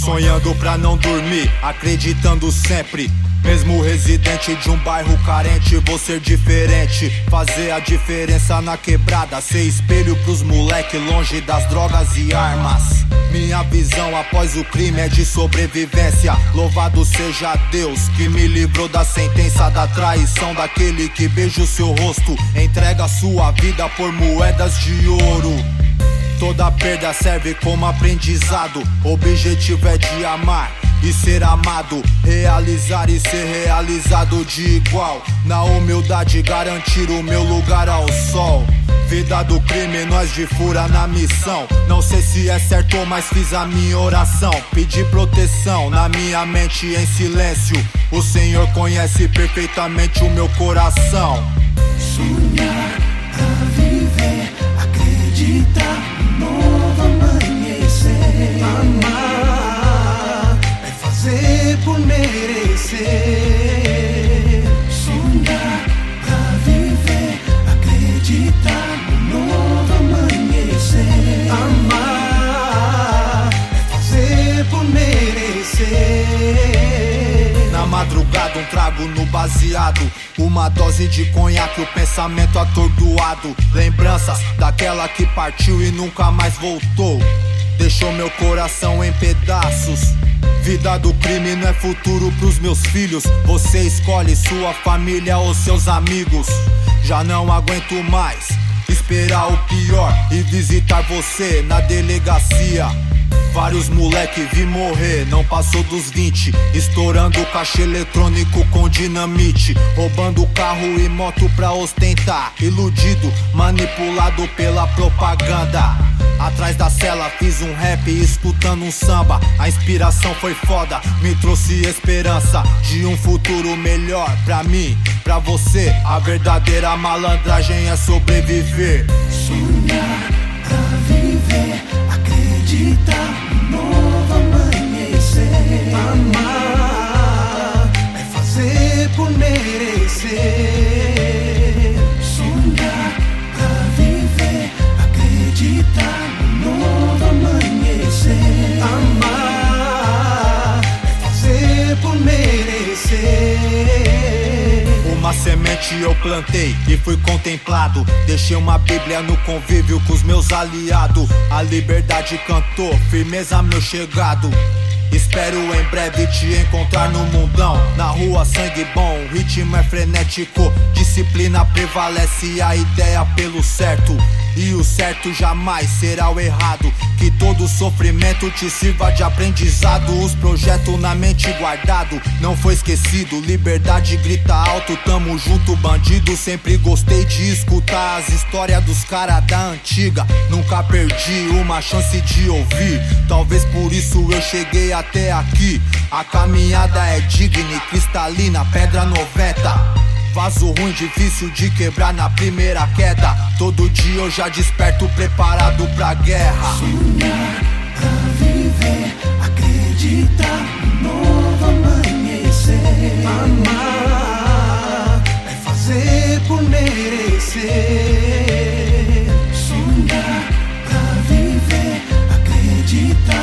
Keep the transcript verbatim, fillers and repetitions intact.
sonhando pra não dormir, acreditando sempre. Mesmo residente de um bairro carente, vou ser diferente, fazer a diferença na quebrada, ser espelho pros moleque longe das drogas e armas. Minha visão após o crime é de sobrevivência. Louvado seja Deus que me livrou da sentença, da traição daquele que beija o seu rosto, entrega sua vida por moedas de ouro. Toda perda serve como aprendizado, objetivo é de amar e ser amado, realizar e ser realizado de igual. Na humildade garantir o meu lugar ao sol. Vida do crime, nós de fura na missão. Não sei se é certo, mas fiz a minha oração. Pedi proteção na minha mente em silêncio. O Senhor conhece perfeitamente o meu coração. Sonhar pra viver, acreditar no novo amanhecer. Amar é fazer por merecer. Sonhar pra viver, acreditar no novo amanhecer. Amar é fazer por merecer. Na madrugada um trago no baseado, uma dose de conhaque, o pensamento atordoado. Lembranças daquela que partiu e nunca mais voltou, deixou meu coração em pedaços. Vida do crime não é futuro pros meus filhos. Você escolhe sua família ou seus amigos. Já não aguento mais esperar o pior e visitar você na delegacia. Vários moleque vi morrer, não passou dos vinte, estourando caixa eletrônico com dinamite, roubando carro e moto pra ostentar, iludido, manipulado pela propaganda. Atrás da cela fiz um rap escutando um samba. A inspiração foi foda, me trouxe esperança de um futuro melhor pra mim, pra você. A verdadeira malandragem é sobreviver. Sonhar pra viver, acreditar no novo amanhecer. Amar é fazer por merecer. Sonhar pra viver, acreditar no novo amanhecer. Amar é fazer por merecer. Uma semente eu plantei e fui contemplado. Deixei uma bíblia no convívio com os meus aliados. A liberdade cantou, firmeza meu chegado. Espero em breve te encontrar no mundão. Na rua sangue bom, o ritmo é frenético. Disciplina prevalece, a ideia pelo certo. E o certo jamais será o errado. Que todo sofrimento te sirva de aprendizado. Os projetos na mente guardado, não foi esquecido. Liberdade grita alto, tamo junto bandido. Sempre gostei de escutar as histórias dos caras da antiga. Nunca perdi uma chance de ouvir. Talvez por isso eu cheguei até aqui. A caminhada é digna e cristalina, pedra noventa. Vaso ruim, difícil de quebrar na primeira queda. Todo dia eu já desperto preparado pra guerra. Sonhar pra viver, acreditar no novo amanhecer. Amar é fazer por merecer. Sonhar pra viver, acreditar